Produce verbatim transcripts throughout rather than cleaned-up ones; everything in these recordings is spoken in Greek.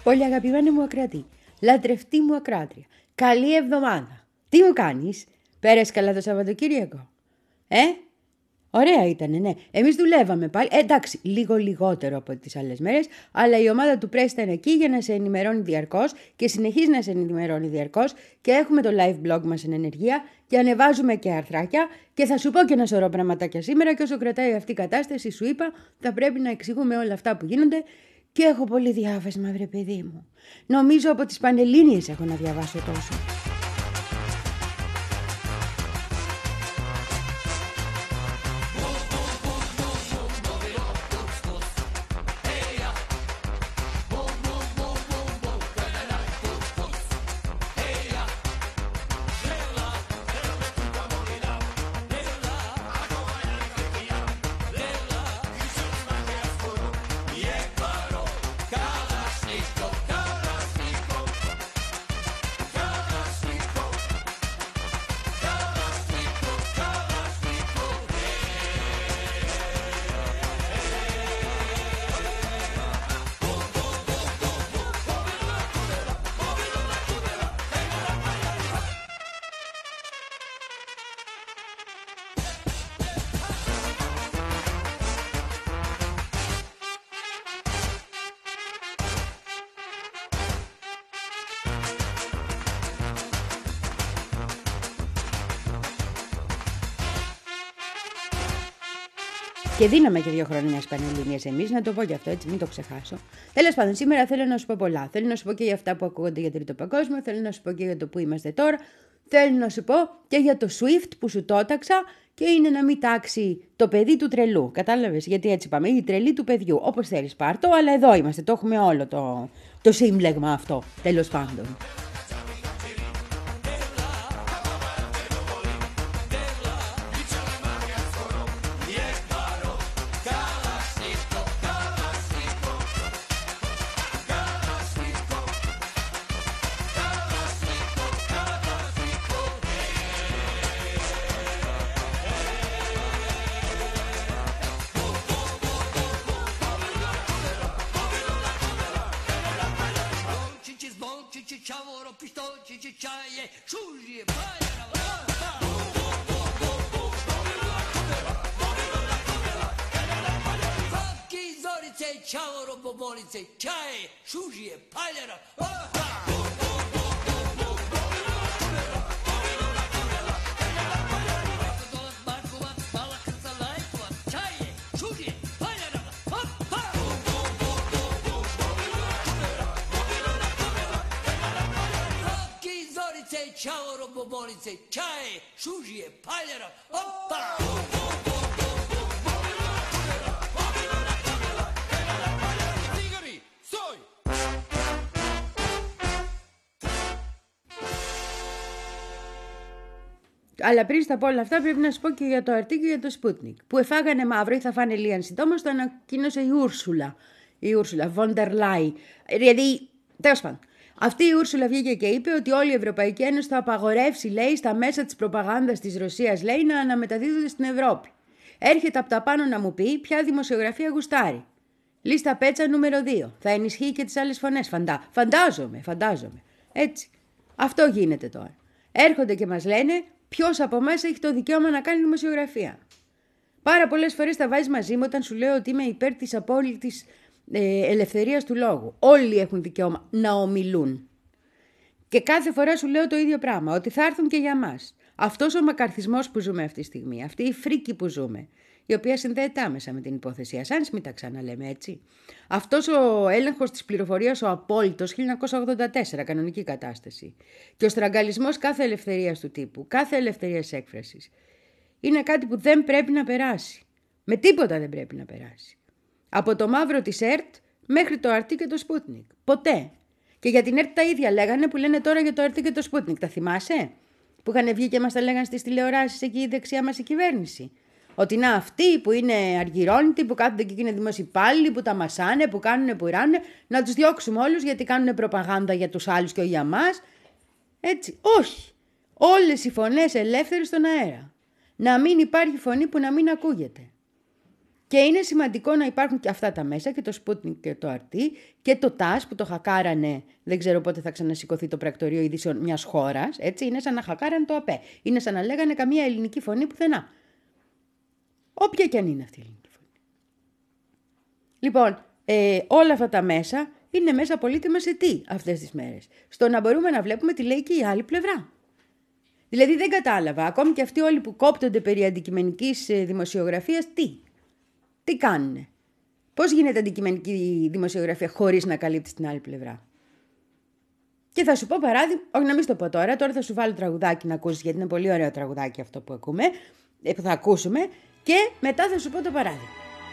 Πολύ αγαπημένη μου ακροατή, λατρευτή μου ακράτρια, καλή εβδομάδα. Τι μου κάνεις, πέρασε καλά το Σαββατοκύριακο? Ε, ωραία ήτανε, ναι. Εμείς δουλεύαμε πάλι, ε, εντάξει, λίγο λιγότερο από τις άλλες μέρες, αλλά η ομάδα του Πρέστα είναι εκεί για να σε ενημερώνει διαρκώς και συνεχίζει να σε ενημερώνει διαρκώς και έχουμε το live blog μας εν ενεργεία και ανεβάζουμε και αρθράκια και θα σου πω και ένα σωρό πραγματάκια σήμερα και όσο κρατάει αυτή η κατάσταση σου είπα θα πρέπει να εξηγούμε όλα αυτά που γίνονται. Και έχω πολύ διάβασμα, βρε παιδί μου. Νομίζω από τις Πανελλήνιες έχω να διαβάσω τόσο. Και δίναμε και δύο χρόνια στις Πανελλήνιες εμείς, να το πω και αυτό, έτσι, μην το ξεχάσω. Τέλος πάντων, σήμερα θέλω να σου πω πολλά. Θέλω να σου πω και για αυτά που ακούγονται για Τρίτο Παγκόσμιο, θέλω να σου πω και για το που είμαστε τώρα, θέλω να σου πω και για το Swift που σου το έταξα και είναι να μην τάξει το παιδί του τρελού. Κατάλαβες, γιατί έτσι πάμε, η τρελή του παιδιού. Όπως θέλεις πάρ' το, αλλά εδώ είμαστε, το έχουμε όλο το, το σύμπλεγμα αυτό, τέλος πάντων. Αλλά πριν στα πω όλα αυτά πρέπει να σου πω και για το αρτί και για το Sputnik. Που εφάγανε μαύρο ή θα φάνε λίγαν συντόμως, το ανακοίνωσε η Ούρσουλα. Η Ούρσουλα, Βόντερ Λάι. Δηλαδή, τέλος πάντων. Αυτή η Ούρσουλα βγήκε και είπε ότι όλη η Ευρωπαϊκή Ένωση θα απαγορεύσει, λέει, στα μέσα της προπαγάνδας της Ρωσίας, λέει, να αναμεταδίδονται στην Ευρώπη. Έρχεται από τα πάνω να μου πει ποια δημοσιογραφία γουστάρει. Λίστα πέτσα νούμερο δύο. Θα ενισχύει και τις άλλες φωνές. Φαντά. Φαντάζομαι, φαντάζομαι. Έτσι. Αυτό γίνεται τώρα. Έρχονται και μας λένε ποιος από εμάς έχει το δικαίωμα να κάνει δημοσιογραφία. Πάρα πολλές φορές τα βάζεις μαζί μου όταν σου λέω ότι είμαι υπέρ της απόλυτης ε, ελευθερίας του λόγου. Όλοι έχουν δικαίωμα να ομιλούν. Και κάθε φορά σου λέω το ίδιο πράγμα, ότι θα έρθουν και για μας. Αυτός ο μακαρθισμός που ζούμε αυτή τη στιγμή, αυτή η φρίκη που ζούμε, η οποία συνδέεται άμεσα με την υπόθεση Ασάνς, μην τα ξαναλέμε έτσι. Αυτός ο έλεγχος της πληροφορίας, ο απόλυτος, χίλια εννιακόσια ογδόντα τέσσερα, κανονική κατάσταση. Και ο στραγγαλισμός κάθε ελευθερίας του τύπου, κάθε ελευθερίας έκφρασης, είναι κάτι που δεν πρέπει να περάσει. Με τίποτα δεν πρέπει να περάσει. Από το μαύρο της ΕΡΤ μέχρι το αρτί και το Sputnik. Ποτέ. Και για την ΕΡΤ τα ίδια λέγανε που λένε τώρα για το αρτί και το Sputnik. Τα θυμάσαι? Που είχαν βγει και μας τα λέγανε στις τηλεοράσεις εκεί η δεξιά μας η κυβέρνηση. Ότι να αυτοί που είναι αργυρώνητοι, που κάθονται και είναι δημοσιοπάλληλοι, που τα μασάνε, που κάνουνε, που ράνε, να τους διώξουμε όλους γιατί κάνουν προπαγάνδα για τους άλλους και όχι για μας. Έτσι. Όχι. Όλες οι φωνές ελεύθερες στον αέρα. Να μην υπάρχει φωνή που να μην ακούγεται. Και είναι σημαντικό να υπάρχουν και αυτά τα μέσα, και το Sputnik και το αρ τι και το τας που το χακάρανε. Δεν ξέρω πότε θα ξανασηκωθεί το πρακτορείο ειδήσεων μιας χώρας. Έτσι, είναι σαν να χακάρανε το ΑΠΕ. Είναι σαν να λέγανε καμία ελληνική φωνή πουθενά. Όποια και αν είναι αυτή η ελληνική φωνή. Λοιπόν, ε, όλα αυτά τα μέσα είναι μέσα πολύτιμα σε τι αυτές τις μέρες? Στο να μπορούμε να βλέπουμε τι λέει και η άλλη πλευρά. Δηλαδή δεν κατάλαβα, ακόμη και αυτοί όλοι που κόπτονται περί αντικειμενικής δημοσιογραφίας, τι, τι κάνουνε? Πώς γίνεται αντικειμενική δημοσιογραφία χωρίς να καλύπτει την άλλη πλευρά? Και θα σου πω παράδειγμα, όχι να μην στο πω τώρα, τώρα θα σου βάλω τραγουδάκι να ακούσεις, γιατί είναι πολύ ωραίο τραγουδάκι αυτό που ακούμε, που θα ακούσουμε, και μετά θα σου πω το παράδειγμα.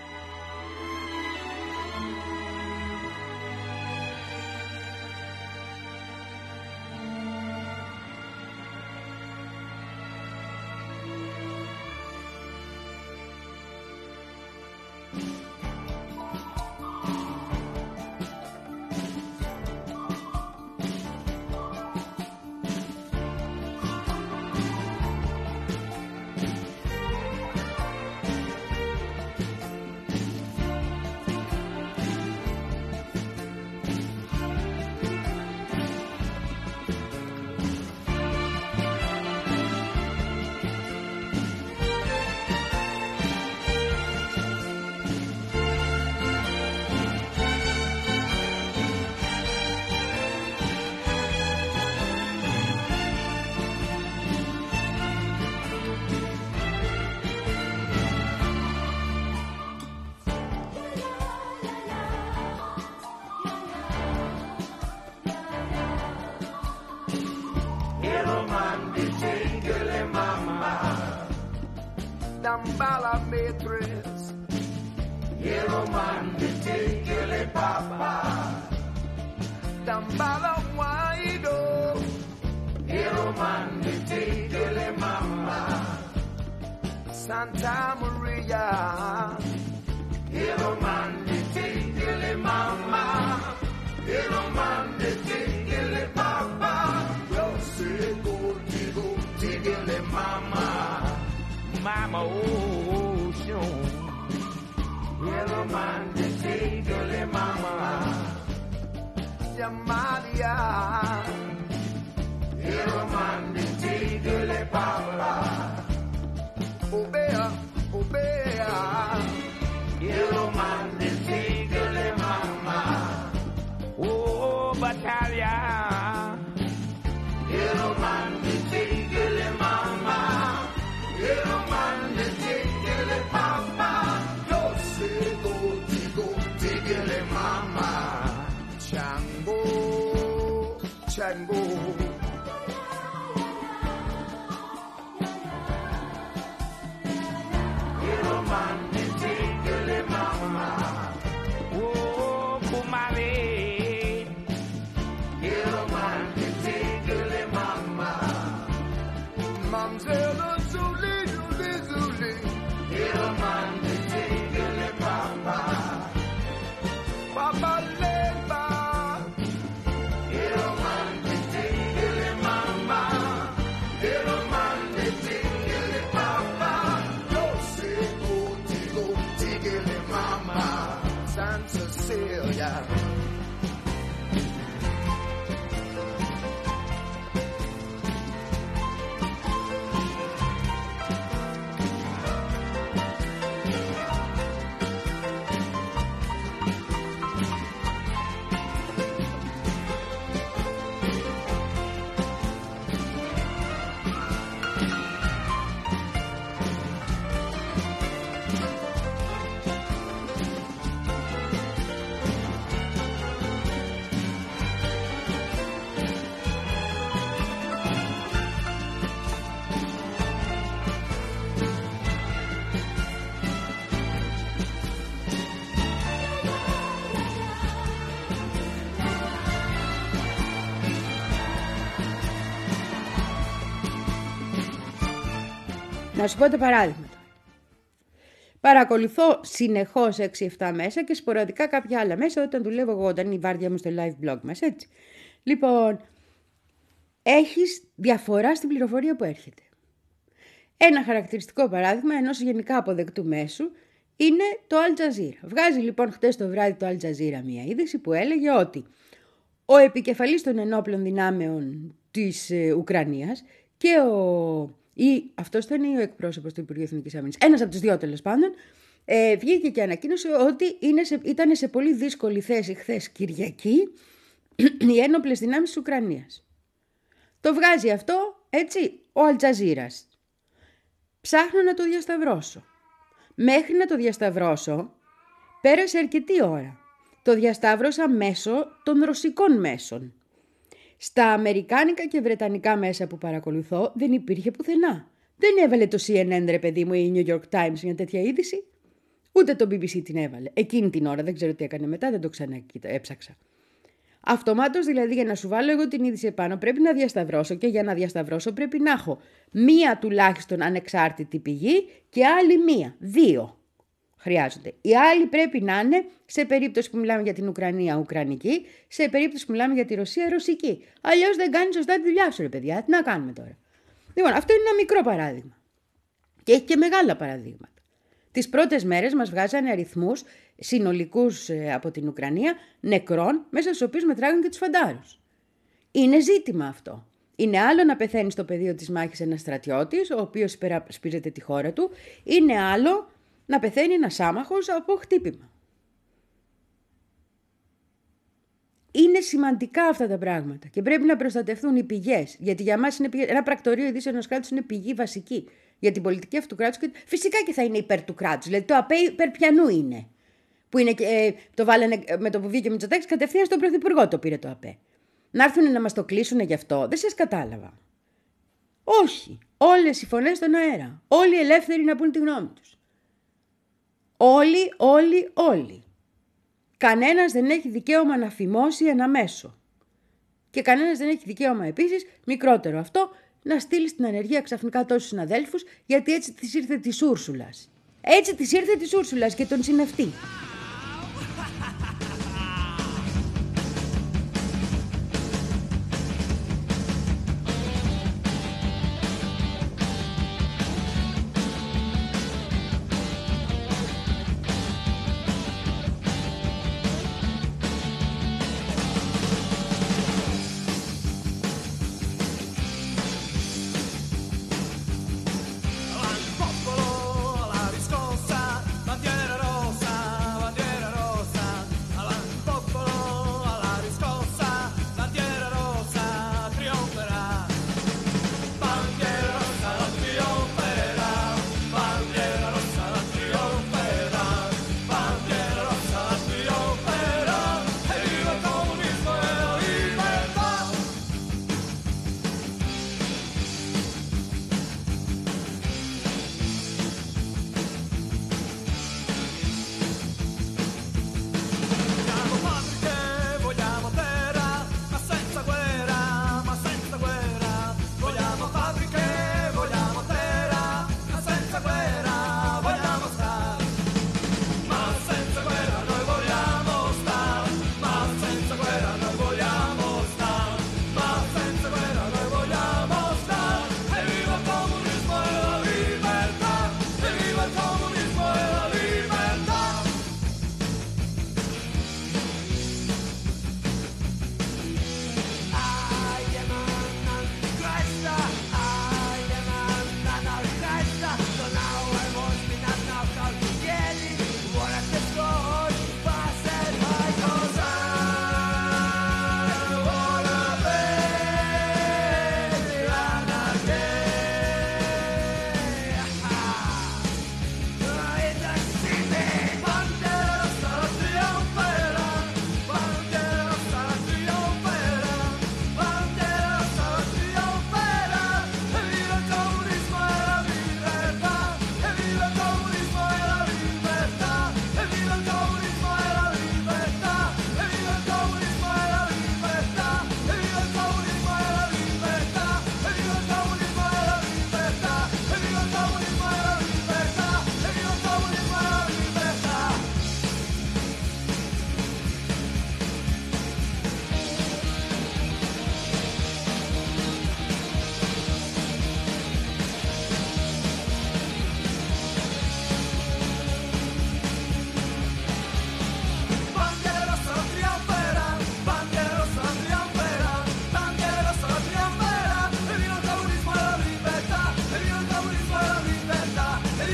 Dambala matrix, yellow man, the tickle papa. Dambala waido, yellow man, the tickle mama. Santa Maria, yellow man, the tickle mama. Yellow man, the tickle papa. Yo say go, tigo, tickle mama. Mama ocean, yellow man, the tickle mama. Yamalia, yellow man, the tickle papa. Obea, obea, yellow man, the tickle mama. Oh, battalion, yellow man, the tickle mama. Yellow man, the tickle papa. Yo say go, tigo, tickle mama. Chango, chango. Yellow man, the tickle mama. Oh, kumare. Yellow man, the tickle mama. Mamzella. Yellow man, the tickle papa. Papa Leba. Yellow man, the tickle mama. Yellow man, the tickle papa. Yo say go, tigo, tickle mama. San Cecilia. Να σου πω το παράδειγμα. Παρακολουθώ συνεχώς έξι εφτά μέσα και σποραδικά κάποια άλλα μέσα όταν δουλεύω εγώ, όταν είναι η βάρδια μου στο live blog μας, έτσι. Λοιπόν, έχεις διαφορά στην πληροφορία που έρχεται. Ένα χαρακτηριστικό παράδειγμα ενός γενικά αποδεκτού μέσου είναι το Al Jazeera. Βγάζει λοιπόν χτες το βράδυ το Al Jazeera μια είδηση που έλεγε ότι ο επικεφαλής των ενόπλων δυνάμεων της ε, Ουκρανίας και ο... ή αυτός ήταν ή ο εκπρόσωπος του Υπουργείου Εθνικής Άμυνας, ένας από τους δύο τέλος πάντων, ε, βγήκε και ανακοίνωσε ότι είναι σε, ήταν σε πολύ δύσκολη θέση χθες Κυριακή οι ένοπλες δυνάμεις της Ουκρανίας. Το βγάζει αυτό, έτσι, ο Al Jazeera. Ψάχνω να το διασταυρώσω. Μέχρι να το διασταυρώσω, πέρασε αρκετή ώρα. Το διασταύρωσα μέσω των ρωσικών μέσων. Στα αμερικάνικα και βρετανικά μέσα που παρακολουθώ δεν υπήρχε πουθενά. Δεν έβαλε το σι εν εν, ρε παιδί μου, ή η New York Times μια τέτοια είδηση. Ούτε το μπι μπι σι την έβαλε. Εκείνη την ώρα, δεν ξέρω τι έκανε μετά, δεν το ξανά έψαξα. Αυτομάτως δηλαδή για να σου βάλω εγώ την είδηση επάνω πρέπει να διασταυρώσω και για να διασταυρώσω πρέπει να έχω μία τουλάχιστον ανεξάρτητη πηγή και άλλη μία. Δύο χρειάζονται. Οι άλλοι πρέπει να είναι σε περίπτωση που μιλάμε για την Ουκρανία ουκρανική, σε περίπτωση που μιλάμε για τη Ρωσία ρωσική. Αλλιώς δεν κάνει σωστά τη δουλειά σου, ρε παιδιά. Τι να κάνουμε τώρα. Λοιπόν, αυτό είναι ένα μικρό παράδειγμα. Και έχει και μεγάλα παραδείγματα. Τις πρώτες μέρες μας βγάζανε αριθμούς συνολικούς από την Ουκρανία νεκρών, μέσα στους οποίους μετράγουν και τους φαντάρους. Είναι ζήτημα αυτό. Είναι άλλο να πεθαίνει στο πεδίο της μάχης ένας στρατιώτης, ο οποίος υπερασπίζεται τη χώρα του. Είναι άλλο να πεθαίνει ένας άμαχος από χτύπημα. Είναι σημαντικά αυτά τα πράγματα και πρέπει να προστατευτούν οι πηγές. Γιατί για μας είναι πηγές. Ένα πρακτορείο ειδήσεων ενός κράτους είναι πηγή βασική για την πολιτική αυτού του κράτους και φυσικά και θα είναι υπέρ του κράτους. Δηλαδή το ΑΠΕ υπέρ ποιανού είναι. Που είναι, ε, το βάλανε με το που βγήκε ο Μητσοτάκης κατευθείαν στον Πρωθυπουργό το πήρε το ΑΠΕ. Να έρθουν να μας το κλείσουν γι' αυτό. Δεν σας κατάλαβα. Όχι. Όλες οι φωνές στον αέρα. Όλοι ελεύθεροι να πούν τη γνώμη τους. Όλοι, όλοι, όλοι. Κανένας δεν έχει δικαίωμα να φημώσει ένα μέσο. Και κανένας δεν έχει δικαίωμα επίσης, μικρότερο αυτό, να στείλει στην ανεργία ξαφνικά τόσους συναδέλφους, γιατί έτσι της ήρθε της Ούρσουλας. Έτσι της ήρθε της Ούρσουλας και τον συνευτεί. Al popolo la riscossa, bandiera rossa, bandiera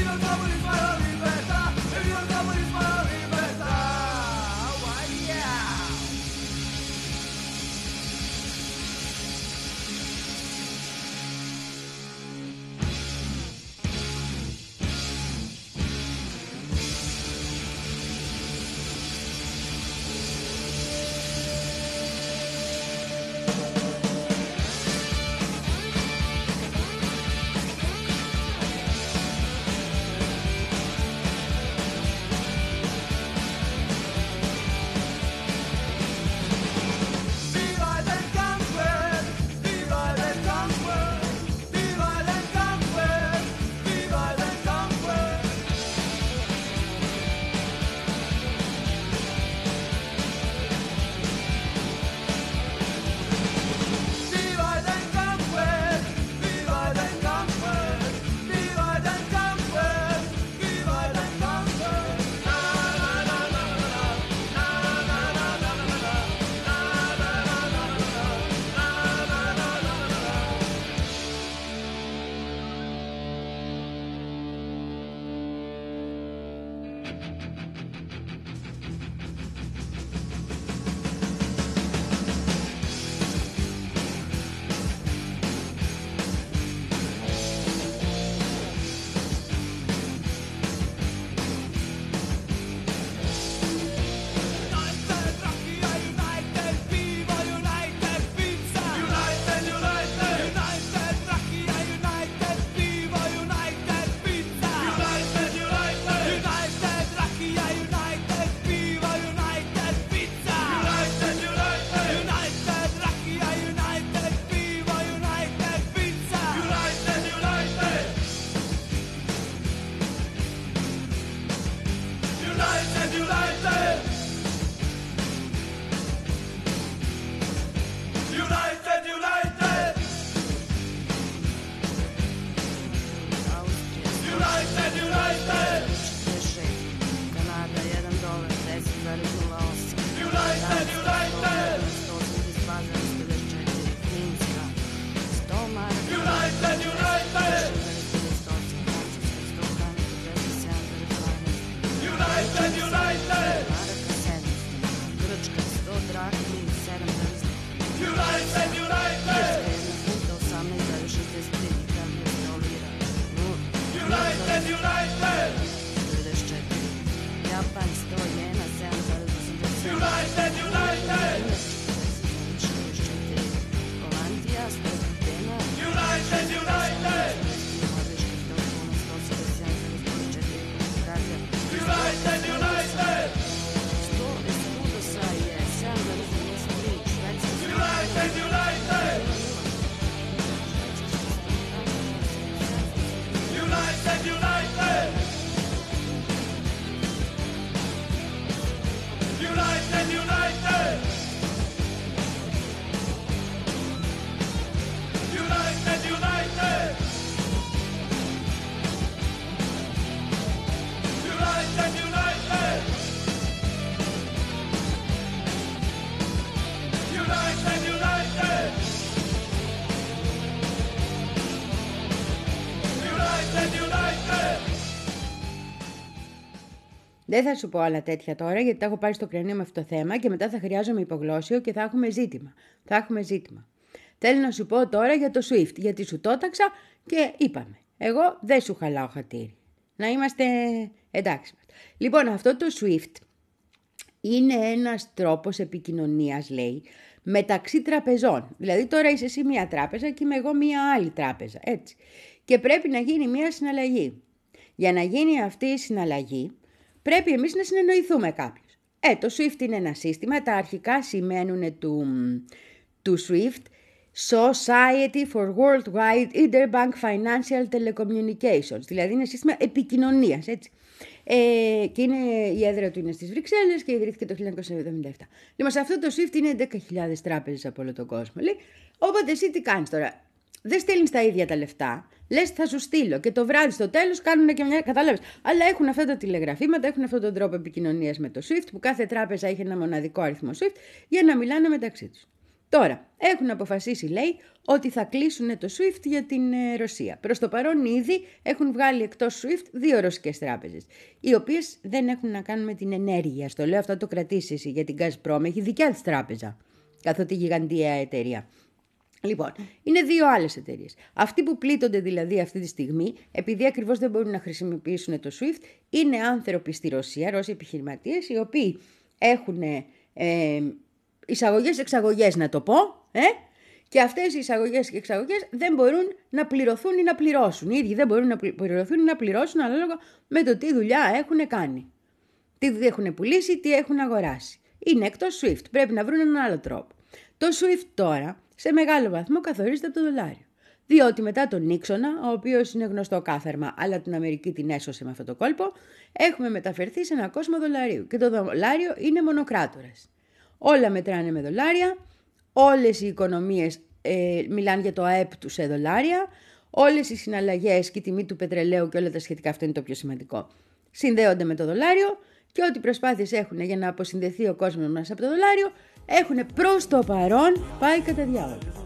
Δεν θα σου πω άλλα τέτοια τώρα, γιατί τα έχω πάρει στο κρανίο με αυτό το θέμα και μετά θα χρειάζομαι υπογλώσσιο και θα έχουμε ζήτημα. Θα έχουμε ζήτημα. Θέλω να σου πω τώρα για το Swift, γιατί σου το έταξα και είπαμε. Εγώ δεν σου χαλάω χατήρι. Να είμαστε εντάξει. Λοιπόν, αυτό το Swift είναι ένας τρόπος επικοινωνίας, λέει, μεταξύ τραπεζών. Δηλαδή τώρα είσαι εσύ μία τράπεζα και είμαι εγώ μία άλλη τράπεζα, έτσι. Και πρέπει να γίνει μία συναλλαγή. Για να γίνει αυτή η συναλλαγή, πρέπει εμείς να συνεννοηθούμε κάποιος. Ε, το Swift είναι ένα σύστημα, τα αρχικά σημαίνουν του, του Swift Society for Worldwide Interbank Financial Telecommunications, δηλαδή είναι σύστημα επικοινωνίας, έτσι. Ε, και είναι, η έδρα του είναι στις Βρυξέλλες και ιδρύθηκε το χίλια εννιακόσια εβδομήντα επτά. Λοιπόν, σε αυτό το Swift είναι δέκα χιλιάδες τράπεζες από όλο τον κόσμο, λέει. Οπότε εσύ τι κάνεις τώρα? Δεν στέλνεις τα ίδια τα λεφτά, λες θα σου στείλω και το βράδυ στο τέλος κάνουν και μια, κατάλαβες. Αλλά έχουν αυτά τα τηλεγραφήματα, έχουν αυτόν τον τρόπο επικοινωνίας με το Swift, που κάθε τράπεζα έχει ένα μοναδικό αριθμό Swift για να μιλάνε μεταξύ τους. Τώρα, έχουν αποφασίσει, λέει, ότι θα κλείσουν το σουίφτ για την ε, Ρωσία. Προς το παρόν ήδη έχουν βγάλει εκτός σουίφτ δύο ρωσικές τράπεζες, οι οποίες δεν έχουν να κάνουν με την ενέργεια. Στο λέω αυτό, το κρατήσεις εσύ, για την Gazprom έχει δικιά της τράπεζα, καθότι γιγαντιαία εταιρεία. Λοιπόν, είναι δύο άλλες εταιρείες. Αυτοί που πλήττονται δηλαδή αυτή τη στιγμή, επειδή ακριβώς δεν μπορούν να χρησιμοποιήσουν το σουίφτ, είναι άνθρωποι στη Ρωσία, Ρώσοι επιχειρηματίες, οι οποίοι έχουν ε, εισαγωγές-εξαγωγές, να το πω, ε, και αυτές οι εισαγωγές και εξαγωγές δεν μπορούν να πληρωθούν ή να πληρώσουν. Οι ίδιοι δεν μπορούν να πληρωθούν ή να πληρώσουν ανάλογα με το τι δουλειά έχουν κάνει. Τι έχουν πουλήσει, τι έχουν αγοράσει. Είναι εκτός σουίφτ. Πρέπει να βρουν έναν άλλο τρόπο. Το σουίφτ τώρα σε μεγάλο βαθμό καθορίζεται από το δολάριο. Διότι μετά τον Νίξονα, ο οποίος είναι γνωστό κάθαρμα, αλλά την Αμερική την έσωσε με αυτό το κόλπο, έχουμε μεταφερθεί σε ένα κόσμο δολαρίου. Και το δολάριο είναι μονοκράτορας. Όλα μετράνε με δολάρια, όλες οι οικονομίες ε, μιλάνε για το ΑΕΠ του σε δολάρια, όλες οι συναλλαγές και η τιμή του πετρελαίου και όλα τα σχετικά, αυτό είναι το πιο σημαντικό, συνδέονται με το δολάριο και ό,τι προσπάθειες έχουν για να αποσυνδεθεί ο κόσμος μας από το δολάριο, έχουν προς το παρόν πάει κατά διάολο.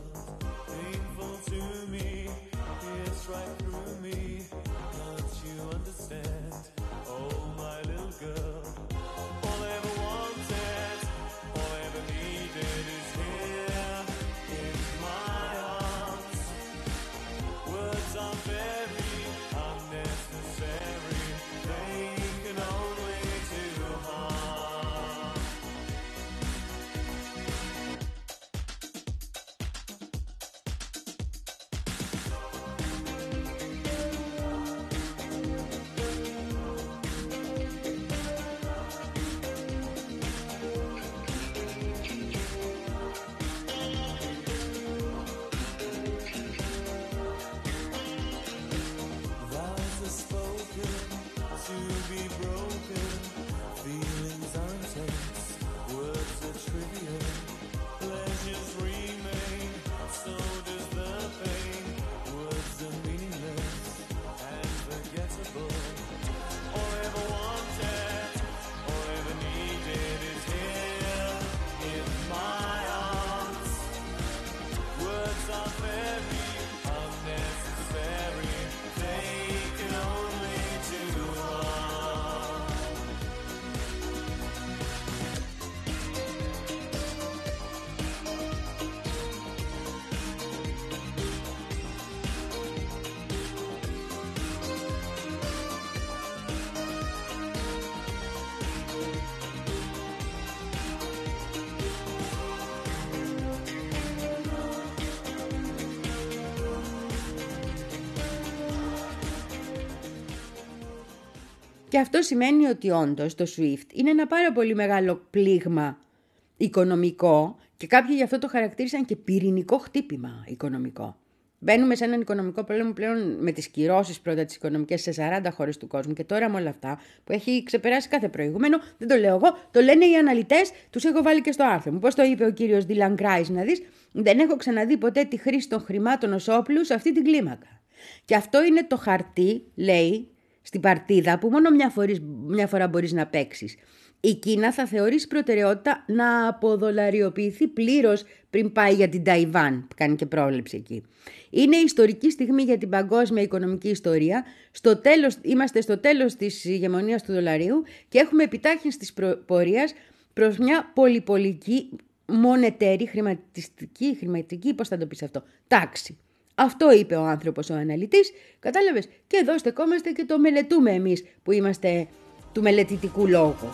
Και αυτό σημαίνει ότι όντως το σουίφτ είναι ένα πάρα πολύ μεγάλο πλήγμα οικονομικό και κάποιοι γι' αυτό το χαρακτήρισαν και πυρηνικό χτύπημα οικονομικό. Μπαίνουμε σε έναν οικονομικό πόλεμο πλέον με τις κυρώσεις πρώτα τις οικονομικές σε σαράντα χώρες του κόσμου και τώρα με όλα αυτά που έχει ξεπεράσει κάθε προηγούμενο, δεν το λέω εγώ, το λένε οι αναλυτές, τους έχω βάλει και στο άρθρο μου. Πώς το είπε ο κύριος Ντίλαν Κράις, να δεις, δεν έχω ξαναδεί ποτέ τη χρήση των χρημάτων ως όπλου σε αυτή την κλίμακα. Και αυτό είναι το χαρτί, λέει, στην παρτίδα που μόνο μια, φορής, μια φορά μπορείς να παίξεις. Η Κίνα θα θεωρήσει προτεραιότητα να αποδολαριοποιηθεί πλήρως πριν πάει για την Ταϊβάν, που κάνει και πρόβλεψη εκεί. Είναι ιστορική στιγμή για την παγκόσμια οικονομική ιστορία. Στο τέλος, είμαστε στο τέλος της ηγεμονίας του δολαρίου και έχουμε επιτάχυνση της πορείας προς μια πολυπολική, μονετέρη, χρηματιστική, χρηματική, πώς θα το πεις αυτό, τάξη. Αυτό είπε ο άνθρωπος ο αναλυτής, κατάλαβες, και εδώ στεκόμαστε και το μελετούμε εμείς που είμαστε του μελετητικού λόγου.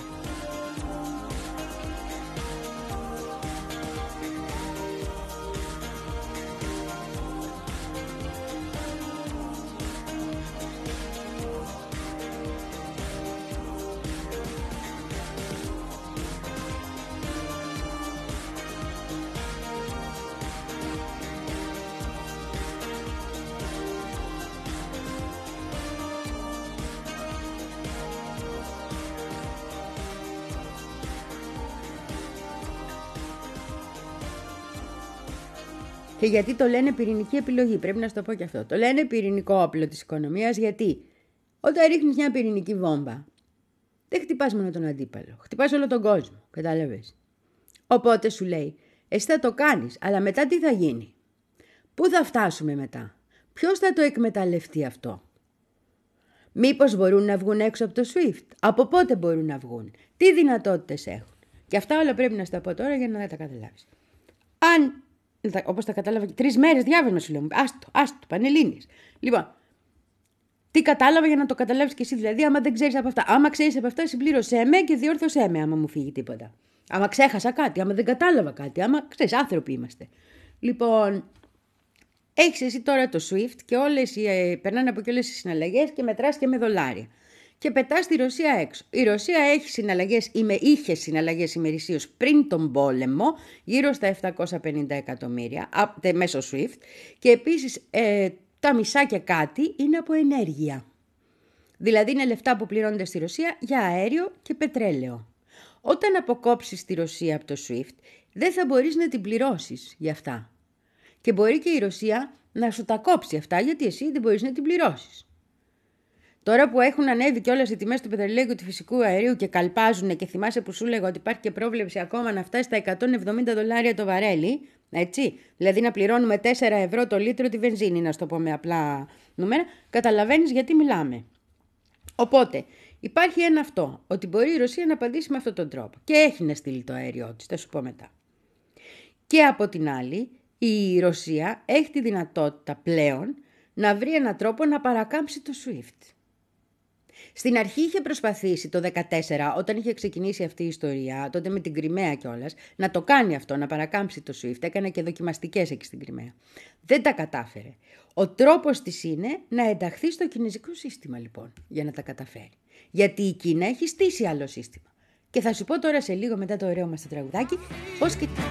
Και γιατί το λένε πυρηνική επιλογή, πρέπει να σου το πω και αυτό. Το λένε πυρηνικό όπλο της οικονομίας, γιατί όταν ρίχνεις μια πυρηνική βόμβα, δεν χτυπάς μόνο τον αντίπαλο, χτυπάς όλο τον κόσμο, κατάλαβες. Οπότε σου λέει, Εσύ θα το κάνεις, αλλά μετά τι θα γίνει? Πού θα φτάσουμε μετά? Ποιος θα το εκμεταλλευτεί αυτό? Μήπως μπορούν να βγουν έξω από το σουίφτ? Από πότε μπορούν να βγουν? Τι δυνατότητες έχουν? Και αυτά όλα πρέπει να στα πω τώρα για να τα καταλάβεις. Αν, όπως τα κατάλαβα, τρεις μέρες διάβασμα σου λέω, άστο, άστο, πανελλήνιες. Λοιπόν, τι κατάλαβα για να το καταλάβεις και εσύ, δηλαδή, άμα δεν ξέρεις από αυτά. Άμα ξέρεις από αυτά, συμπλήρωσέ με και διόρθωσέ με, άμα μου φύγει τίποτα. Άμα ξέχασα κάτι, άμα δεν κατάλαβα κάτι, άμα ξέρεις, άνθρωποι είμαστε. Λοιπόν, έχεις εσύ τώρα το σουίφτ και όλες, ε, περνάνε από και όλες οι συναλλαγές και μετράς και με δολάρια. Και πετάς τη Ρωσία έξω. Η Ρωσία έχει συναλλαγές, είχε συναλλαγές ημερησίως πριν τον πόλεμο, γύρω στα επτακόσια πενήντα εκατομμύρια, μέσω σουίφτ, και επίσης ε, τα μισά και κάτι είναι από ενέργεια. Δηλαδή είναι λεφτά που πληρώνονται στη Ρωσία για αέριο και πετρέλαιο. Όταν αποκόψεις τη Ρωσία από το σουίφτ, δεν θα μπορείς να την πληρώσεις για αυτά. Και μπορεί και η Ρωσία να σου τα κόψει αυτά, γιατί εσύ δεν μπορείς να την πληρώσεις. Τώρα που έχουν ανέβει κιόλας οι τιμές του πετρελαίου και του φυσικού αερίου και καλπάζουν, και θυμάσαι που σου λέγω ότι υπάρχει και πρόβλεψη ακόμα να φτάσει στα εκατόν εβδομήντα δολάρια το βαρέλι, έτσι, δηλαδή να πληρώνουμε τέσσερα ευρώ το λίτρο τη βενζίνη, να στο πω με απλά νούμερα, καταλαβαίνεις γιατί μιλάμε. Οπότε, υπάρχει ένα αυτό, ότι μπορεί η Ρωσία να απαντήσει με αυτόν τον τρόπο και έχει να στείλει το αέριό της, θα σου πω μετά. Και από την άλλη, η Ρωσία έχει τη δυνατότητα πλέον να βρει έναν τρόπο να παρακάμψει το σουίφτ. Στην αρχή είχε προσπαθήσει το δεκατέσσερα, όταν είχε ξεκινήσει αυτή η ιστορία, τότε με την Κριμαία κιόλας, να το κάνει αυτό, να παρακάμψει το σουίφτ. Έκανε και δοκιμαστικές εκεί στην Κριμαία. Δεν τα κατάφερε. Ο τρόπος της είναι να ενταχθεί στο κινέζικο σύστημα, λοιπόν, για να τα καταφέρει. Γιατί η Κίνα έχει στήσει άλλο σύστημα. Και θα σου πω τώρα σε λίγο μετά το ωραίο μας το τραγουδάκι, πώς και τι.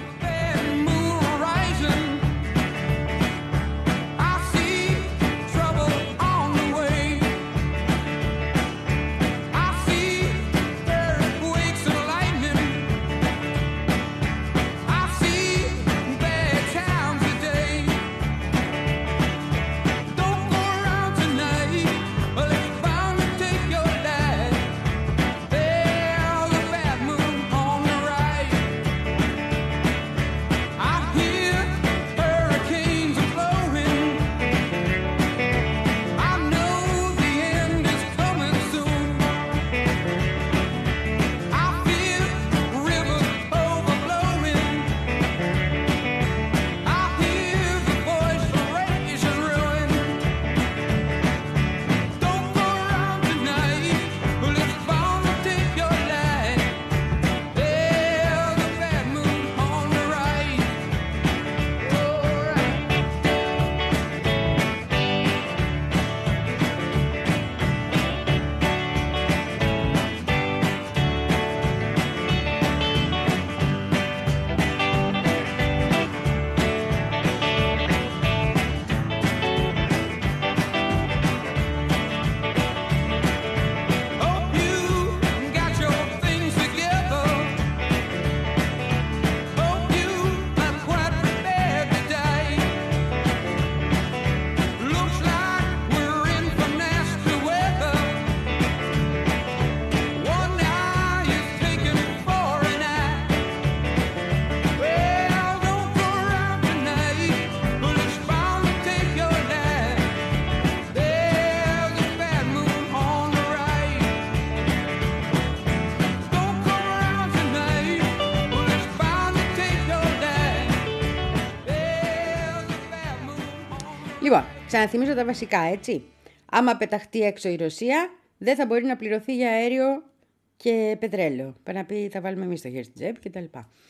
Λοιπόν, ξαναθυμίζω τα βασικά, έτσι. Άμα πεταχτεί έξω η Ρωσία, δεν θα μπορεί να πληρωθεί για αέριο και πετρέλαιο. Πρέπει να πει, θα βάλουμε εμείς το χέρι στην τσέπη κτλ.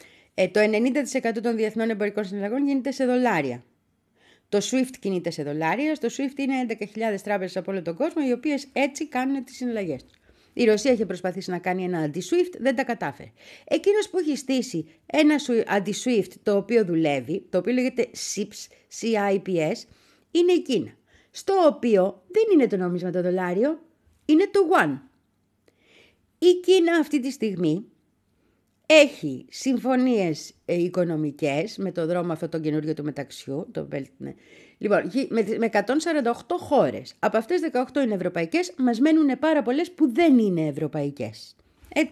Ε, το ενενήντα τοις εκατό των διεθνών εμπορικών συναλλαγών γίνεται σε δολάρια. Το σουίφτ κινείται σε δολάρια. Στο σουίφτ είναι έντεκα χιλιάδες τράπεζες από όλο τον κόσμο, οι οποίες έτσι κάνουν τις συναλλαγές τους. Η Ρωσία είχε προσπαθήσει να κάνει ένα αντι-σουίφτ, δεν τα κατάφερε. Εκείνος που έχει στήσει ένα αντι-σουίφτ το οποίο δουλεύει, το οποίο λέγεται σιπς, σι άι πι ες, είναι η Κίνα. Στο οποίο δεν είναι το νόμισμα το δολάριο, είναι το yuan. Η Κίνα αυτή τη στιγμή έχει συμφωνίες ε, οικονομικές με το δρόμο αυτό το καινούριο του μεταξιού, το Belt, ναι. Λοιπόν, με, με εκατόν σαράντα οκτώ χώρες. Από αυτές δεκαοκτώ είναι ευρωπαϊκές, μας μένουν πάρα πολλές που δεν είναι ευρωπαϊκές. Έτσι,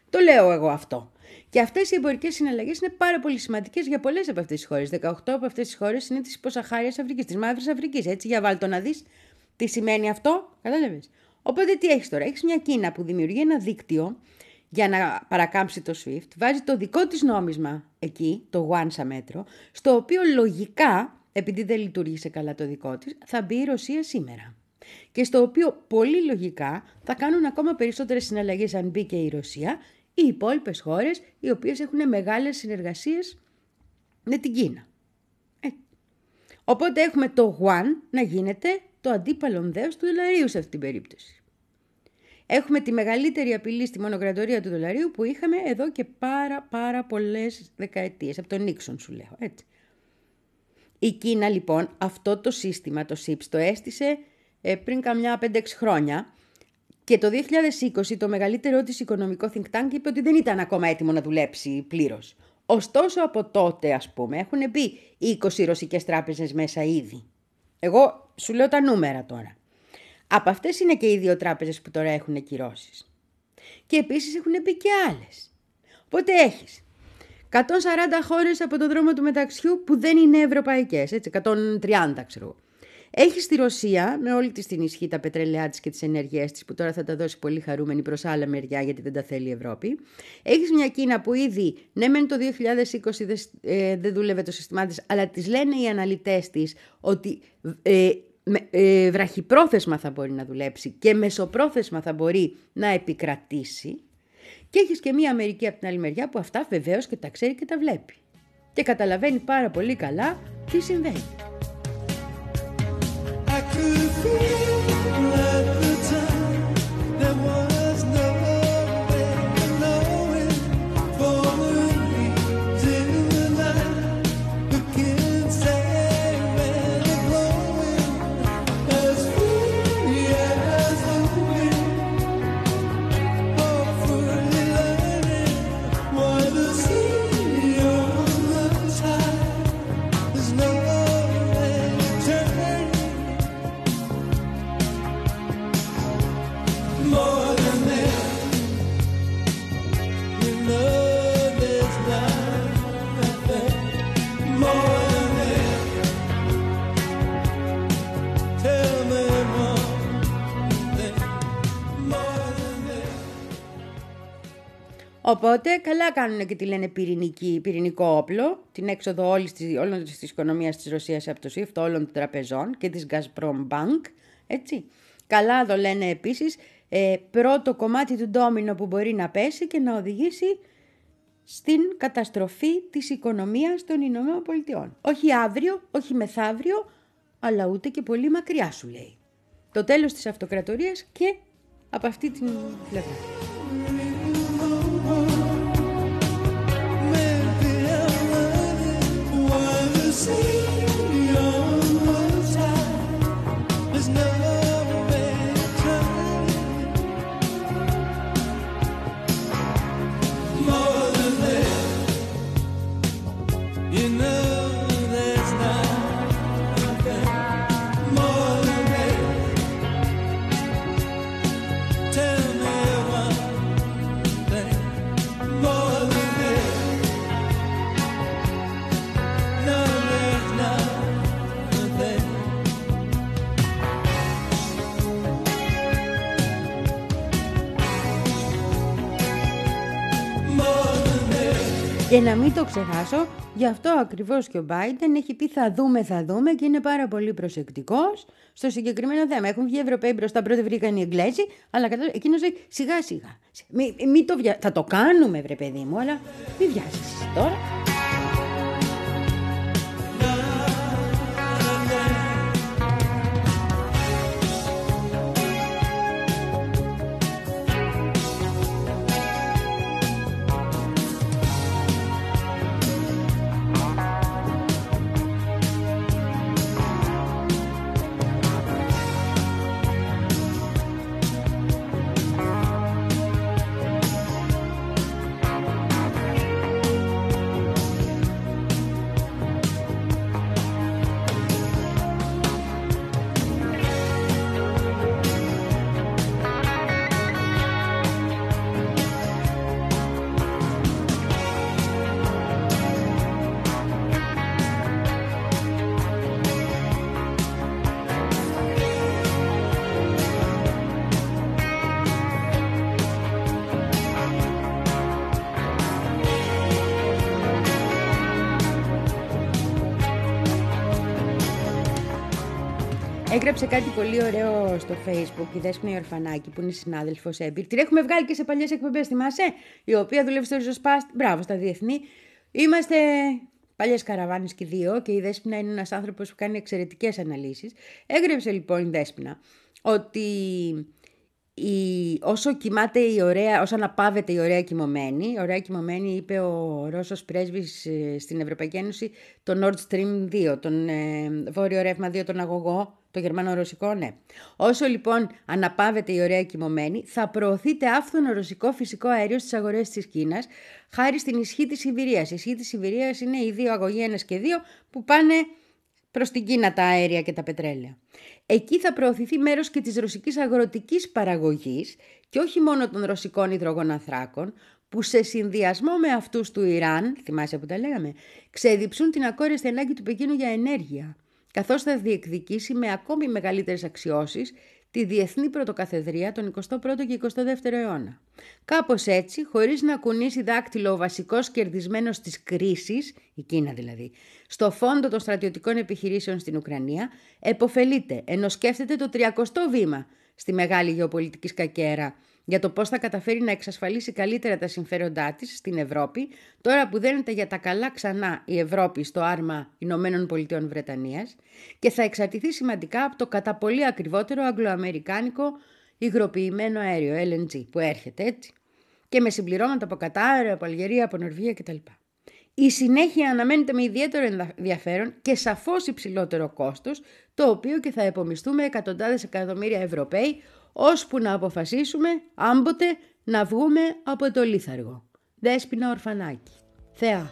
Το λέω εγώ αυτό. Και αυτές οι εμπορικές συναλλαγές είναι πάρα πολύ σημαντικές για πολλές από αυτές τις χώρες. δεκαοκτώ από αυτές τις χώρες είναι της υποσαχάριας Αφρικής, της Μαύρης Αφρικής. Έτσι, για βάλ' το να δεις τι σημαίνει αυτό. Κατάλαβες. Οπότε τι έχεις τώρα. Έχεις μια Κίνα που δημιουργεί ένα δίκτυο για να παρακάμψει το σουίφτ. Βάζει το δικό της νόμισμα εκεί, το γουάν σαν μέτρο, στο οποίο λογικά, επειδή δεν λειτουργήσε καλά το δικό της, θα μπει η Ρωσία σήμερα. Και στο οποίο πολύ λογικά θα κάνουν ακόμα περισσότερες συναλλαγές αν μπει και η Ρωσία, οι υπόλοιπες χώρες οι οποίες έχουν μεγάλες συνεργασίες με την Κίνα. Ε. Οπότε έχουμε το γουάν να γίνεται το αντίπαλον δέος του δολαρίου σε αυτή την περίπτωση. Έχουμε τη μεγαλύτερη απειλή στη μονοκρατορία του δολαρίου που είχαμε εδώ και πάρα πάρα πολλές δεκαετίες, από τον Νίξον σου λέω, έτσι. Η Κίνα λοιπόν αυτό το σύστημα, το σιπς, το έστησε ε, πριν καμιά πέντε έξι χρόνια και το δύο χιλιάδες είκοσι το μεγαλύτερο της οικονομικό think tank είπε ότι δεν ήταν ακόμα έτοιμο να δουλέψει πλήρως. Ωστόσο από τότε ας πούμε έχουν μπει είκοσι ρωσικές τράπεζες μέσα ήδη. Εγώ σου λέω τα νούμερα τώρα. Από αυτές είναι και οι δύο τράπεζες που τώρα έχουν κυρώσεις. Και επίσης έχουν μπει και άλλες. Οπότε έχεις εκατόν σαράντα χώρες από το δρόμο του μεταξιού που δεν είναι ευρωπαϊκές, έτσι, εκατόν τριάντα ξέρω εγώ. Έχεις τη Ρωσία με όλη της την ισχύ, τα πετρελαία της και τις ενέργειές της που τώρα θα τα δώσει πολύ χαρούμενη προς άλλα μεριά γιατί δεν τα θέλει η Ευρώπη. Έχεις μια Κίνα που ήδη, ναι μεν το δύο χιλιάδες είκοσι δεν, ε, δεν δούλευε το σύστημά της, αλλά τις λένε οι αναλυτές της ότι ε, με, ε, βραχυπρόθεσμα θα μπορεί να δουλέψει και μεσοπρόθεσμα θα μπορεί να επικρατήσει. Και έχεις και μια Αμερική από την άλλη μεριά που αυτά βεβαίως και τα ξέρει και τα βλέπει. Και καταλαβαίνει πάρα πολύ καλά τι συμβαίνει. Οπότε καλά κάνουν και τη λένε πυρηνική, πυρηνικό όπλο, την έξοδο όλης της, όλων της οικονομίας της Ρωσίας από το σουίφτ, όλων των τραπεζών και της Gazprom Bank, έτσι. Καλά το λένε επίσης, ε, πρώτο κομμάτι του ντόμινο που μπορεί να πέσει και να οδηγήσει στην καταστροφή της οικονομίας των Ηνωμένων Πολιτειών. Όχι αύριο, όχι μεθαύριο, αλλά ούτε και πολύ μακριά σου λέει. Το τέλος της αυτοκρατορίας και από αυτή την πλευρά. Και να μην το ξεχάσω, γι' αυτό ακριβώς και ο Biden έχει πει θα δούμε, θα δούμε και είναι πάρα πολύ προσεκτικός στο συγκεκριμένο θέμα. Έχουν βγει οι Ευρωπαίοι μπροστά, πρώτα βρήκαν οι Εγγλέζοι, αλλά εκείνος λέει σιγά σιγά. Μη, μη το βια... Θα το κάνουμε βρε παιδί μου, αλλά μη βιάζεσαι τώρα. Έγραψε κάτι πολύ ωραίο στο Facebook η Δέσποινα Ορφανάκη, που είναι συνάδελφος έμπειρ. Την έχουμε βγάλει και σε παλιές εκπομπές, θυμάσαι, η οποία δουλεύει στο Ριζοσπάστ. Μπράβο, στα διεθνή. Είμαστε παλιές καραβάνες και δύο, και η Δέσποινα είναι ένας άνθρωπος που κάνει εξαιρετικές αναλύσεις. Έγραψε λοιπόν η Δέσποινα ότι η, όσο κοιμάται η ωραία, όσο αναπαύεται η ωραία κοιμωμένη, η ωραία κοιμωμένη, είπε ο Ρώσος πρέσβης στην Ευρωπαϊκή Ένωση, το Nord Stream δύο, τον ε, βόρειο ρεύμα δύο, τον αγωγό, το γερμανο-ρωσικό, ναι. Όσο λοιπόν αναπαύεται η ωραία κοιμωμένη, θα προωθείται άφθονο ρωσικό φυσικό αέριο στις αγορές της Κίνας, χάρη στην ισχύ της Σιβηρίας. Η ισχύ της Σιβηρίας είναι οι δύο αγωγοί ένα και δύο που πάνε προς την Κίνα, τα αέρια και τα πετρέλαια. Εκεί θα προωθηθεί μέρος και της ρωσικής αγροτικής παραγωγής και όχι μόνο των ρωσικών υδρογονανθράκων, που σε συνδυασμό με αυτούς του Ιράν, θυμάσαι που τα λέγαμε, ξεδιψούν την ακόρεστη ανάγκη του Πεκίνου για ενέργεια, καθώς θα διεκδικήσει με ακόμη μεγαλύτερες αξιώσεις τη διεθνή πρωτοκαθεδρία τον εικοστό πρώτο και εικοστό δεύτερο αιώνα. Κάπως έτσι, χωρίς να κουνήσει δάκτυλο ο βασικός κερδισμένος της κρίσης, η Κίνα δηλαδή, στο φόντο των στρατιωτικών επιχειρήσεων στην Ουκρανία, επωφελείται, ενώ σκέφτεται το τριακοστό βήμα στη μεγάλη γεωπολιτική σκακέρα για το πώς θα καταφέρει να εξασφαλίσει καλύτερα τα συμφέροντά της στην Ευρώπη, τώρα που δένεται για τα καλά ξανά η Ευρώπη στο άρμα Ηνωμένων Πολιτειών Βρετανίας, και θα εξαρτηθεί σημαντικά από το κατά πολύ ακριβότερο αγγλοαμερικάνικο υγροποιημένο αέριο, ελ εν τζι, που έρχεται έτσι, και με συμπληρώματα από Κατάρ, από Αλγερία, από Νορβηγία κτλ. Η συνέχεια αναμένεται με ιδιαίτερο ενδιαφέρον και σαφώς υψηλότερο κόστος, το οποίο και θα επομισθούμε εκατοντάδες εκατομμύρια Ευρωπαίοι, ώσπου να αποφασίσουμε άμποτε να βγούμε από το λίθαργο. Δέσποινα Ορφανάκη. Θεά.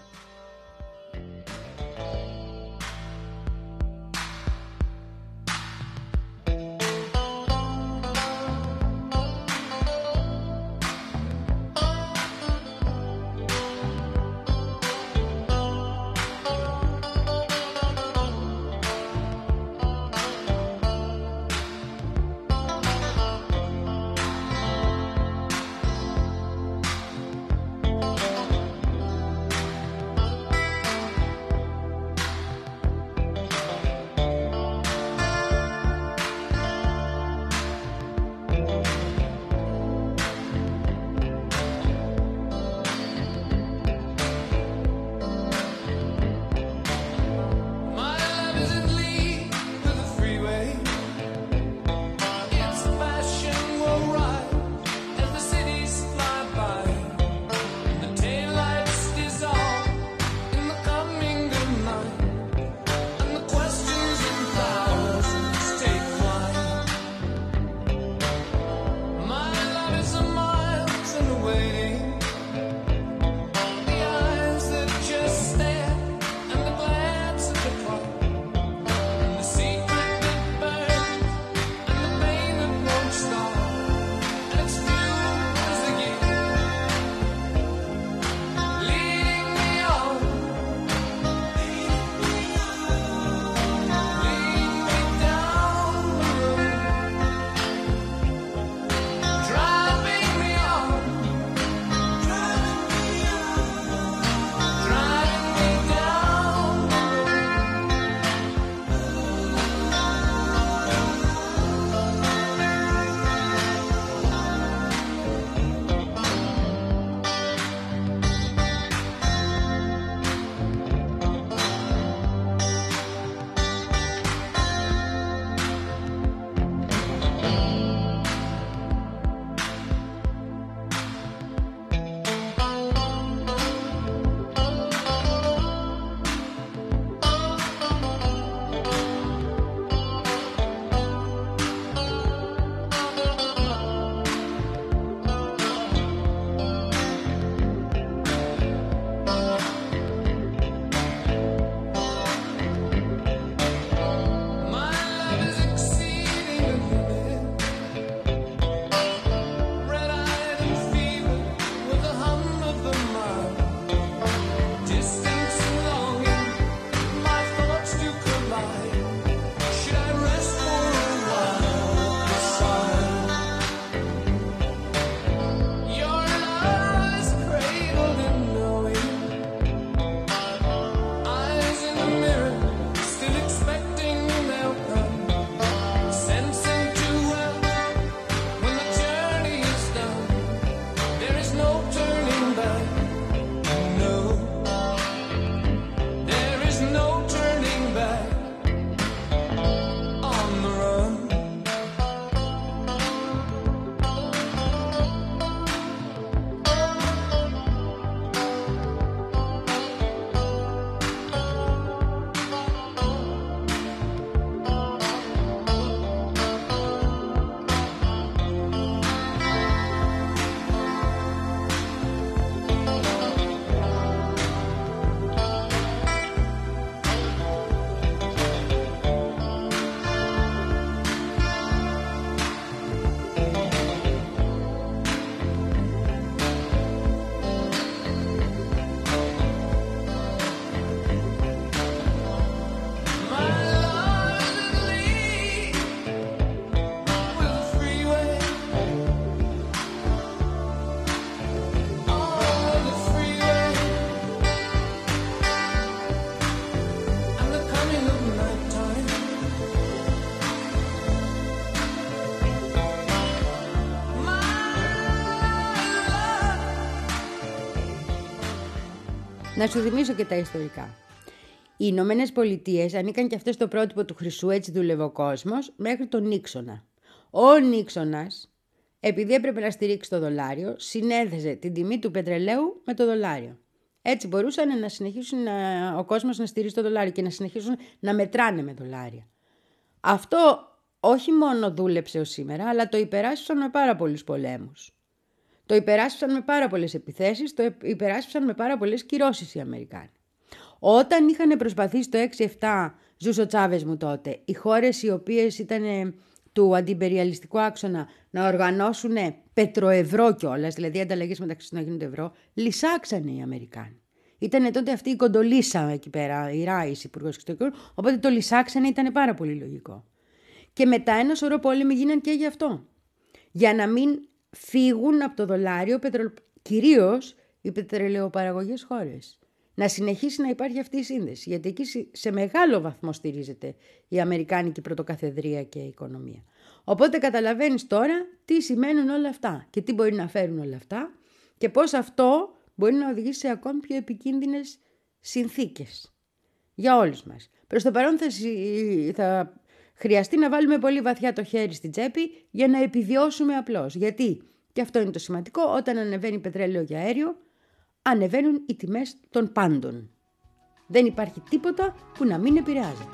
Να σου θυμίσω και τα ιστορικά. Οι Ηνωμένες Πολιτείες ανήκαν και αυτές στο πρότυπο του χρυσού, έτσι δούλευε ο κόσμος, μέχρι τον Νίξονα. Ο Νίξονας, επειδή έπρεπε να στηρίξει το δολάριο, συνέδεσε την τιμή του πετρελαίου με το δολάριο. Έτσι μπορούσαν να συνεχίσουν να, ο κόσμος να στηρίζει το δολάριο και να συνεχίσουν να μετράνε με δολάρια. Αυτό όχι μόνο δούλεψε ως σήμερα, αλλά το υπεράσπισαν με πάρα πολλούς πολέμους. Το υπεράσπισαν με πάρα πολλές επιθέσεις, το υπεράσπισαν με πάρα πολλές κυρώσεις οι Αμερικάνοι. Όταν είχαν προσπαθήσει το έξι επτά, ζούσε ο Τσάβες μου τότε, οι χώρες οι οποίες ήταν του αντιπεριαλιστικού άξονα να οργανώσουν πετροευρώ κιόλας, δηλαδή ανταλλαγές μεταξύ να γίνονται ευρώ, λυσάξανε οι Αμερικάνοι. Ήταν τότε αυτή η Κοντολίσα εκεί πέρα, η Ράις, υπουργός εξωτερικών, οπότε το λυσάξανε, ήταν πάρα πολύ λογικό. Και μετά ένα σωρό πόλεμοι γίναν και γι' αυτό. Για να μην φύγουν από το δολάριο, πετρο... κυρίως οι πετρελαιοπαραγωγές χώρες. Να συνεχίσει να υπάρχει αυτή η σύνδεση, γιατί εκεί σε μεγάλο βαθμό στηρίζεται η αμερικάνικη πρωτοκαθεδρία και η οικονομία. Οπότε καταλαβαίνεις τώρα τι σημαίνουν όλα αυτά και τι μπορεί να φέρουν όλα αυτά και πώς αυτό μπορεί να οδηγήσει σε ακόμη πιο επικίνδυνες συνθήκες για όλους μας. Προς το παρόν θα, θα χρειαστεί να βάλουμε πολύ βαθιά το χέρι στην τσέπη για να επιβιώσουμε απλώς. Γιατί, και αυτό είναι το σημαντικό, όταν ανεβαίνει πετρέλαιο και αέριο, ανεβαίνουν οι τιμές των πάντων. Δεν υπάρχει τίποτα που να μην επηρεάζεται.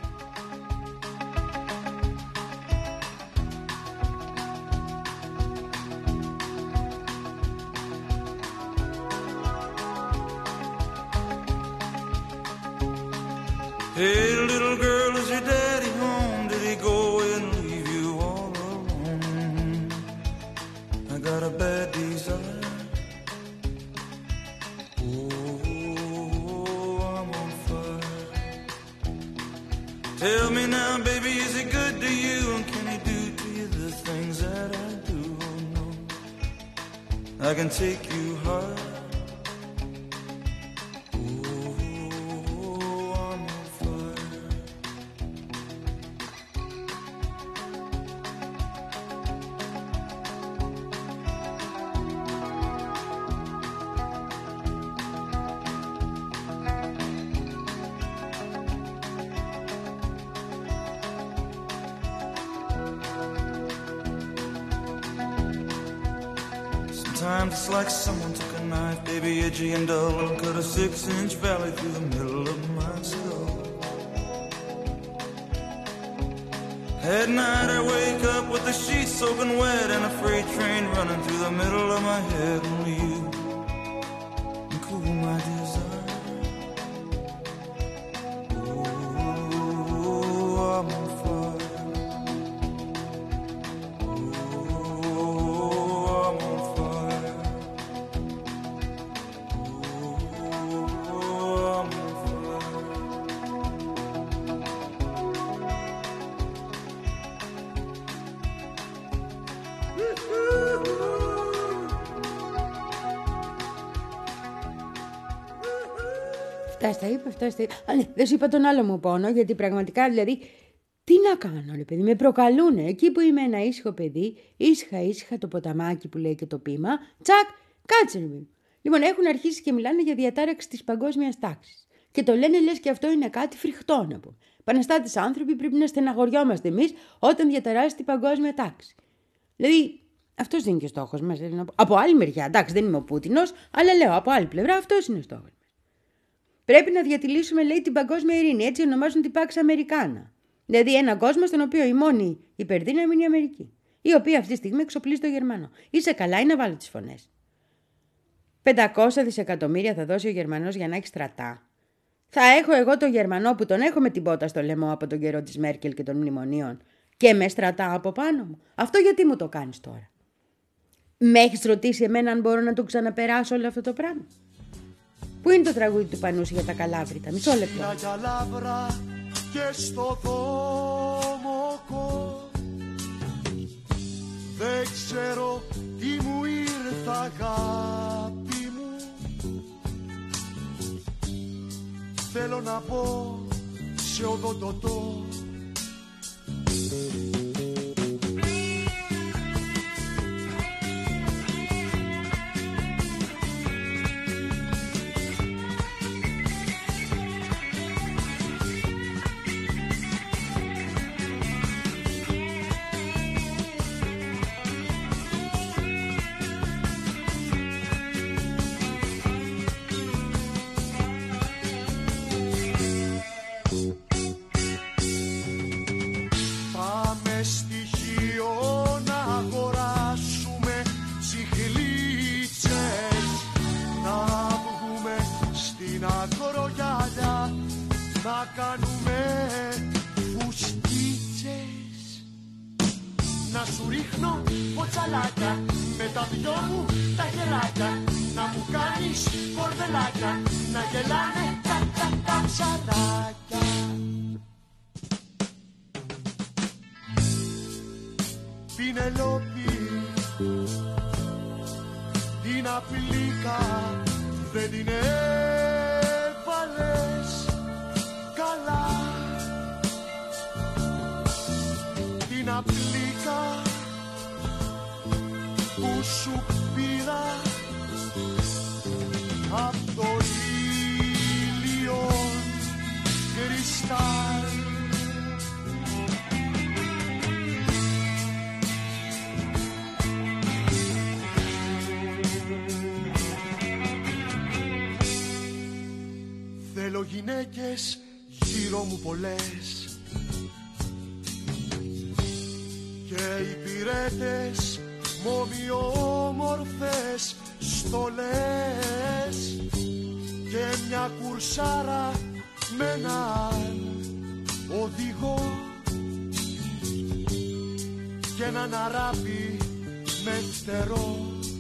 Hey, little girl, is your daddy home? Did he go and leave you all alone? I got a bad desire. Oh, I'm on fire. Tell me now, baby, is he good to you? And can he do to you the things that I do? Oh, no, I can take you high. Sometimes it's like someone took a knife, baby, edgy and dull, and cut a six-inch valley through the middle of my skull. At night I wake up with the sheets soaking wet and a freight train running through the middle of my head. Only you can cool my desire. Oh, I'm on fire. Αυτά στα είπα, αυτά στα είπα. Α, ναι, δεν σου είπα τον άλλο μου πόνο, γιατί πραγματικά δηλαδή. Τι να κάνω, ρε παιδί, με προκαλούνε. Εκεί που είμαι ένα ήσυχο παιδί, ήσυχα ήσυχα το ποταμάκι που λέει και το πείμα, τσακ, κάτσε ρε παιδί. Λοιπόν, έχουν αρχίσει και μιλάνε για διατάραξη της παγκόσμιας τάξης. Και το λένε λες και αυτό είναι κάτι φρικτό να πω. Παναστάτες άνθρωποι πρέπει να στεναχωριόμαστε εμείς όταν διαταράσσει την παγκόσμια τάξη. Δηλαδή, αυτός δεν είναι και ο στόχος μας. Δηλαδή, από άλλη μεριά, εντάξει, δεν είμαι ο Πούτινος, αλλά λέω από άλλη πλευρά αυτός είναι ο στόχος μας. Πρέπει να διατηρήσουμε, λέει, την παγκόσμια ειρήνη. Έτσι ονομάζουν την Pax Americana. Δηλαδή, έναν κόσμο στον οποίο η μόνη υπερδύναμη είναι η Αμερική, η οποία αυτή τη στιγμή εξοπλίζει το Γερμανό. Είσαι καλά ή να βάλω τις φωνές. πεντακόσια δισεκατομμύρια θα δώσει ο Γερμανός για να έχει στρατά. Θα έχω εγώ τον Γερμανό που τον έχω με την πότα στο λαιμό από τον καιρό της Μέρκελ και των μνημονίων και με στρατά από πάνω μου. Αυτό γιατί μου το κάνεις τώρα? Με έχεις ρωτήσει εμένα αν μπορώ να το ξαναπεράσω όλο αυτό το πράγμα? Πού είναι το τραγούδι του Πανούση για τα καλάβρητα? Μισό λεπτό. Για λάβρα και στο δόμοκο δεν ξέρω τι μου ήρθε, αγάπη μου. Θέλω να πω σε οδοντοτό. ρίχνω ποτσαλάκια με τα δυο μου τα χεράκια. Να μου κάνεις κορδελάκια, να γελάνε τα τα τα ψαράκια. Πινελόπη, την απειλήκα δεν την έβαλες καλά. Την απλήκα που σου πήρα απ' το ήλιον κρυστάλλ. Θέλω γυναίκες γύρω μου πολλές και υπηρέτες μ' ομοιόμορφες στολές και μια κουρσάρα με έναν οδηγό και έναν αράπη με φτερό.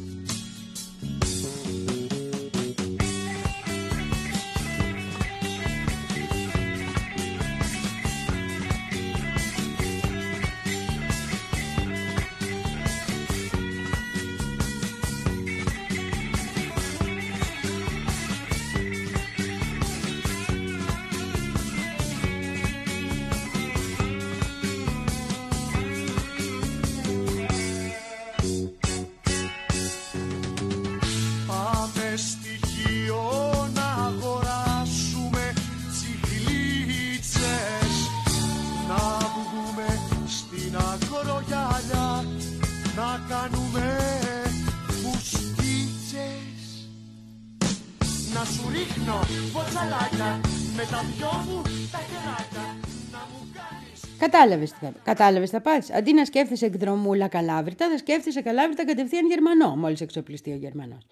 Κατάλαβες, κατάλαβες θα πας. Αντί να σκέφτεσαι εκδρομούλα Καλάβρητα, θα σκέφτεσαι Καλάβρητα κατευθείαν Γερμανό, μόλις εξοπλιστεί ο Γερμανός.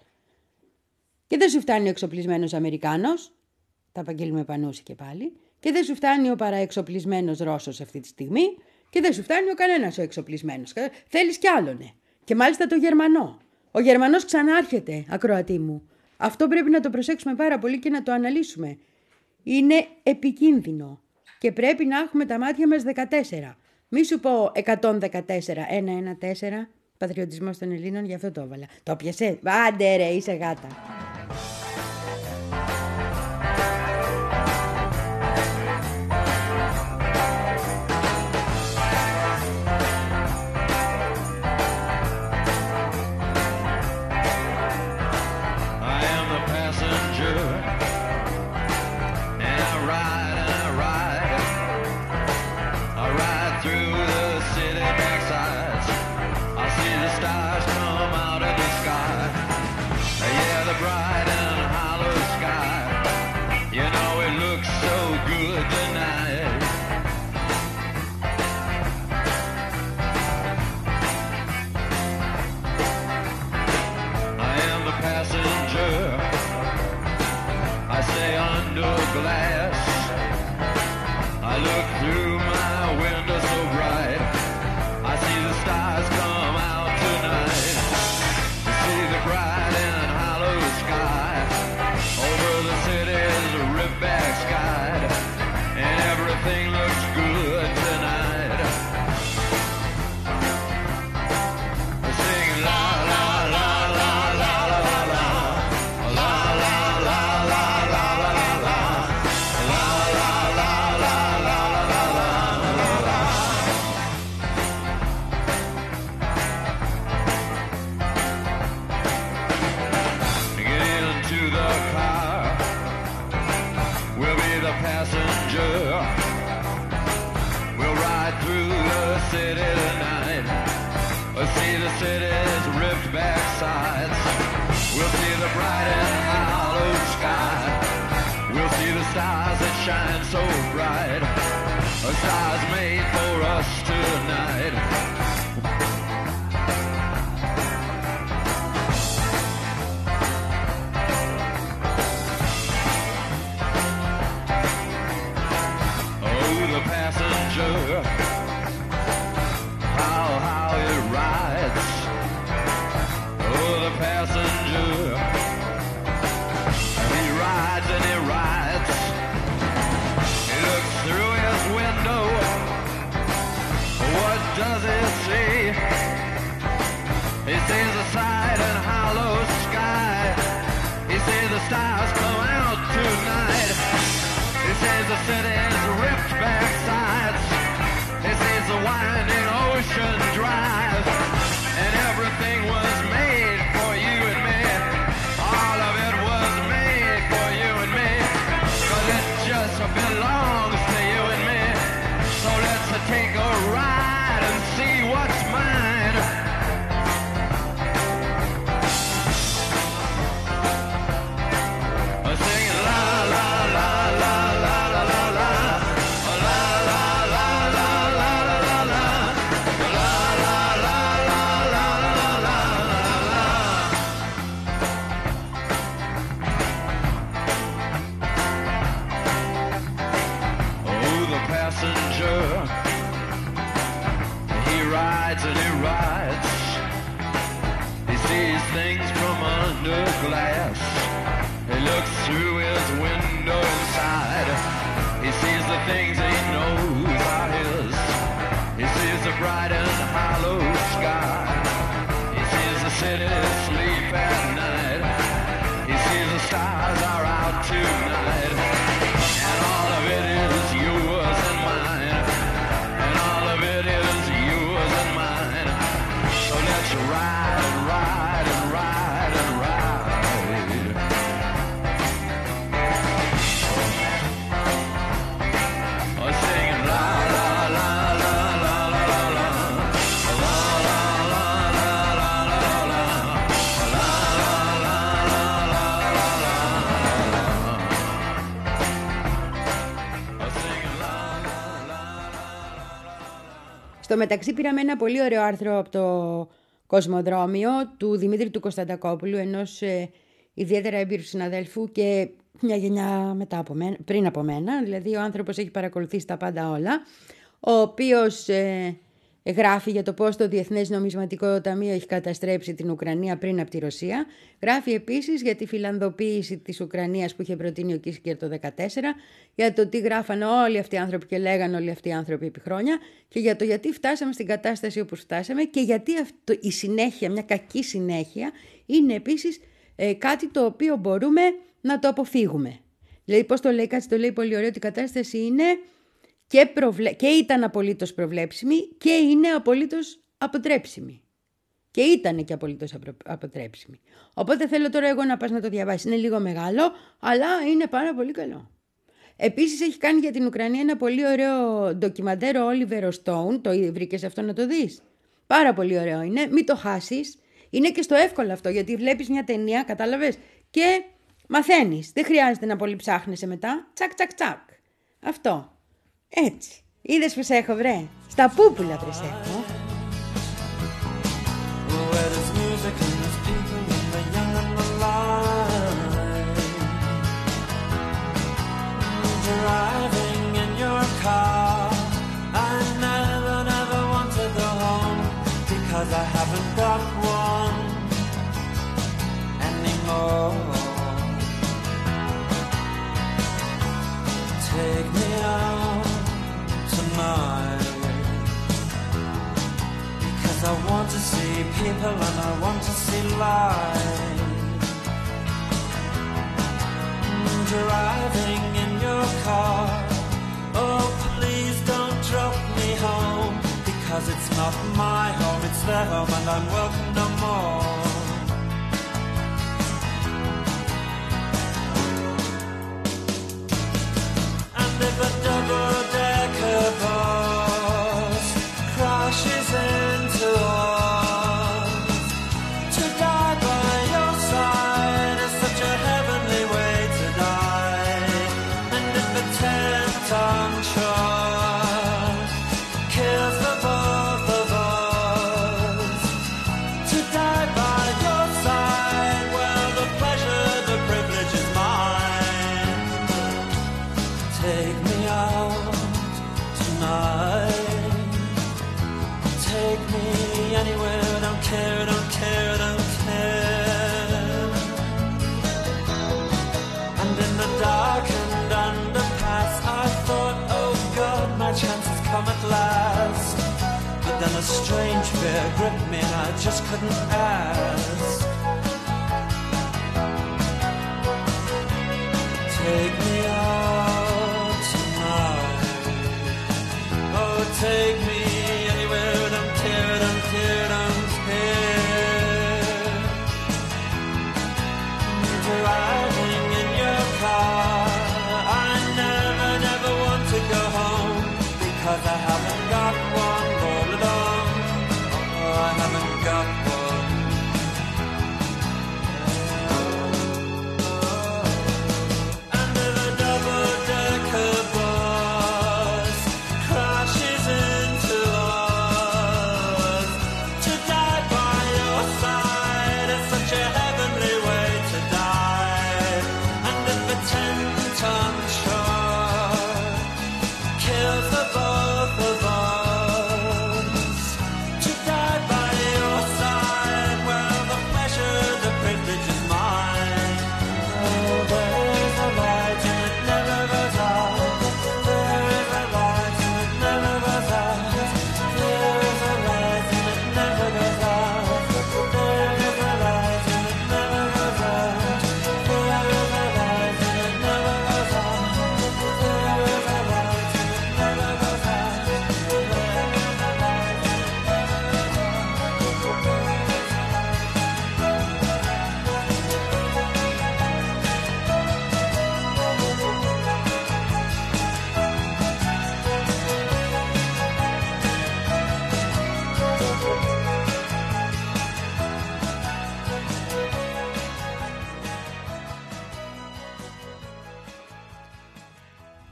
Και δεν σου φτάνει ο εξοπλισμένος Αμερικάνος, τα απαγγείλουμε Πανούση και πάλι, και δεν σου φτάνει ο παραεξοπλισμένος Ρώσος αυτή τη στιγμή, και δεν σου φτάνει ο κανένας ο εξοπλισμένος. Θέλεις κι άλλονε. Και μάλιστα το Γερμανό. Ο Γερμανός ξανάρχεται, ακροατή μου. Αυτό πρέπει να το προσέξουμε πάρα πολύ και να το αναλύσουμε. Είναι επικίνδυνο. Και πρέπει να έχουμε τα μάτια μας δεκατέσσερα. Μη σου πω εκατόν δεκατέσσερα, εκατόν δεκατέσσερα, πατριωτισμός των Ελλήνων, γι' αυτό το έβαλα. Το πιασέ, άντε ρε, είσαι γάτα. How, how it rides. the city's ripped back sides. He sees the winding ocean drive, and everything was made for you and me. All of it was made for you and me, 'cause it just belongs to you and me. So let's take a ride and see what's mine. Singing la la la la la la la la, la la la la la la la, la la la la la la la. Oh, the passenger, he rides and he rides. He sees things from under glass. He looks through his window inside. He sees the things he knows are his. He sees the bright and hollow sky. He sees the city sleep at night. He sees the stars are out tonight. And all of it is yours and mine. And all of it is yours and mine. So let's ride and ride and ride and ride. Oh, singing la la la la la la la la, la la la la la la la, la la la la la la. Oh, singing la la la la. Στο μεταξύ πήραμε ένα πολύ ωραίο άρθρο από το Κοσμοδρόμιο του Δημήτρη του Κωνσταντακόπουλου, ενός ε, ιδιαίτερα έμπειρου συναδέλφου και μια γενιά μετά από μένα, πριν από μένα, δηλαδή ο άνθρωπος έχει παρακολουθήσει τα πάντα όλα, ο οποίος ε, γράφει για το πώς το Διεθνές Νομισματικό Ταμείο έχει καταστρέψει την Ουκρανία πριν από τη Ρωσία. Γράφει επίσης για τη φιλανδοποίηση της Ουκρανίας που είχε προτείνει ο Κίσικερ το δύο χιλιάδες δεκατέσσερα, για το τι γράφανε όλοι αυτοί οι άνθρωποι και λέγανε όλοι αυτοί οι άνθρωποι επί χρόνια και για το γιατί φτάσαμε στην κατάσταση όπως φτάσαμε και γιατί αυτό, η συνέχεια, μια κακή συνέχεια, είναι επίσης ε, κάτι το οποίο μπορούμε να το αποφύγουμε. Δηλαδή πώς το λέει, κάτι το λέει πολύ ωραίο, ότι η κατάσταση είναι και, προβλε... και ήταν απολύτως προβλέψιμη και είναι απολύτως αποτρέψιμη. Και ήταν και απολύτως απρο... αποτρέψιμη. Οπότε θέλω τώρα εγώ να πας να το διαβάσεις. Είναι λίγο μεγάλο, αλλά είναι πάρα πολύ καλό. Επίσης έχει κάνει για την Ουκρανία ένα πολύ ωραίο ντοκιμαντέρ ο Oliver Stone. Το βρήκες αυτό να το δεις? Πάρα πολύ ωραίο είναι. Μην το χάσεις. Είναι και στο εύκολο αυτό, γιατί βλέπεις μια ταινία, κατάλαβες, και μαθαίνεις. Δεν χρειάζεται να πολύ ψάχνεσαι μετά. Τσακ, τσακ, τσακ. Αυτό. Έτσι. Είδες πως έχω, βρε? Στα πούπουλα βρες έχω. Where there's music and there's people and the young and the light. Driving in your car, I never, never want to go home because I haven't got one anymore. Take me out tonight, because I want to see people and I want to see life. Driving in your car, oh please don't drop me home, because it's not my home, it's their home and I'm welcome no more. And if a double-decker bus crashes into us, to die by your side is such a heavenly way to die. And if a ten-ton truck kills the both of us, to die by your side, well, the pleasure, the privilege is mine. Take me out tonight. Take me anywhere, don't care, don't care, don't care. And in the darkened underpass, I thought, oh God, my chance has come at last. But then a strange fear gripped me and I just couldn't ask. Take me out tonight.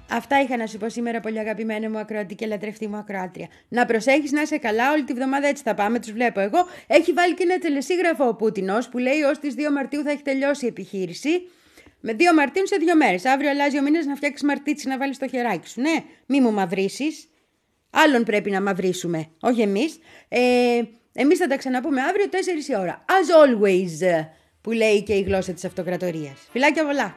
Αυτά είχα να σου πω σήμερα, πολύ αγαπημένη μου ακροατή και λατρευτή μου ακροάτρια. Να προσέχεις, να είσαι καλά, όλη τη βδομάδα έτσι θα πάμε, τους βλέπω εγώ. Έχει βάλει και ένα τελεσίγραφο ο Πούτινος που λέει ως τις δύο Μαρτίου θα έχει τελειώσει η επιχείρηση. Με δύο Μαρτίου σε δύο μέρες. Αύριο αλλάζει ο μήνας να φτιάξεις μαρτίτσι να βάλεις στο χεράκι σου. Ναι, μη μου μαυρίσεις. Άλλον πρέπει να μαυρίσουμε, όχι εμείς. Ε, εμείς θα τα ξαναπούμε αύριο τέσσερις η ώρα. As always, που λέει και η γλώσσα της αυτοκρατορίας. Φιλάκια πολλά.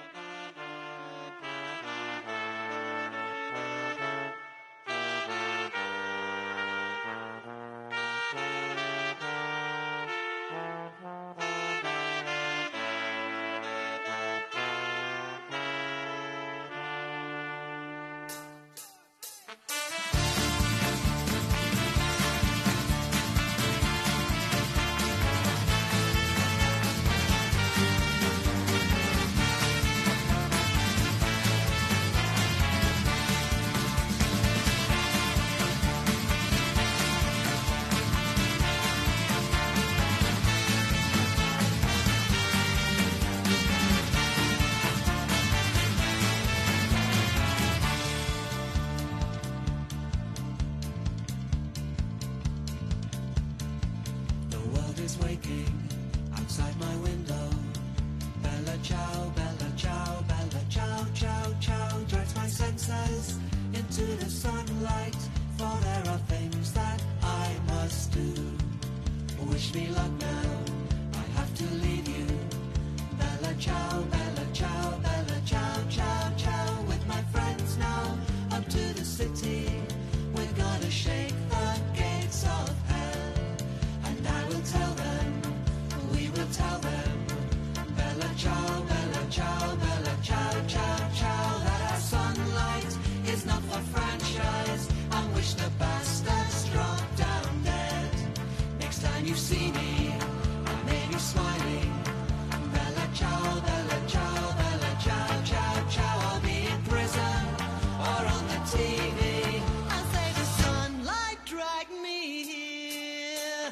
Waking outside my window. Bella ciao, bella ciao, bella ciao, ciao, ciao. Drives my senses into the sunlight. For there are things that I must do. Wish me luck now, I have to leave you. Bella ciao, bella ciao, bella ciao, ciao, ciao. With my friends now, up to the city. We're gonna shake the gates of hell. And I will tell them, we will tell them, Bella ciao, bella ciao, bella ciao, ciao, ciao, that our sunlight is not for franchise, and wish the bastards drop down dead. Next time you see me, I may be smiling, Bella ciao, bella ciao, bella ciao, ciao, ciao, I'll be in prison, or on the T V, I'll say the sunlight dragged me here.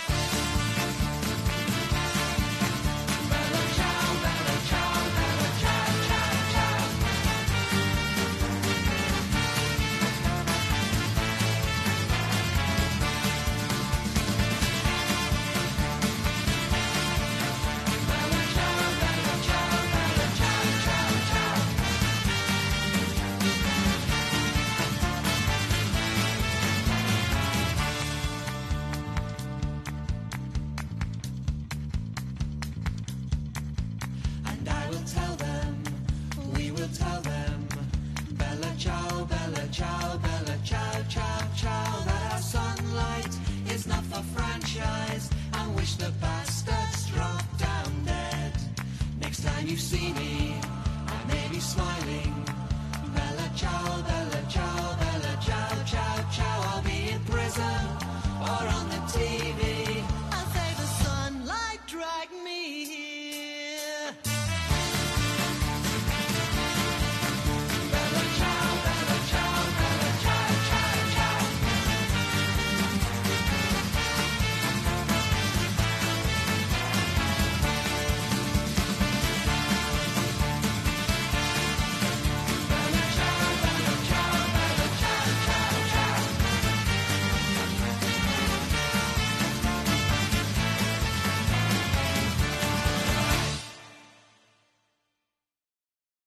Bella ciao, bella ciao, bella ciao, ciao, ciao. Bella ciao, bella ciao, bella ciao, ciao, ciao. And I will tell them, we will tell them, Bella ciao, bella ciao, bella ciao, ciao, ciao, that our sunlight is not for franchise, and wish the bastards drop down dead. Next time you see me, I may be smiling, Bella ciao, bella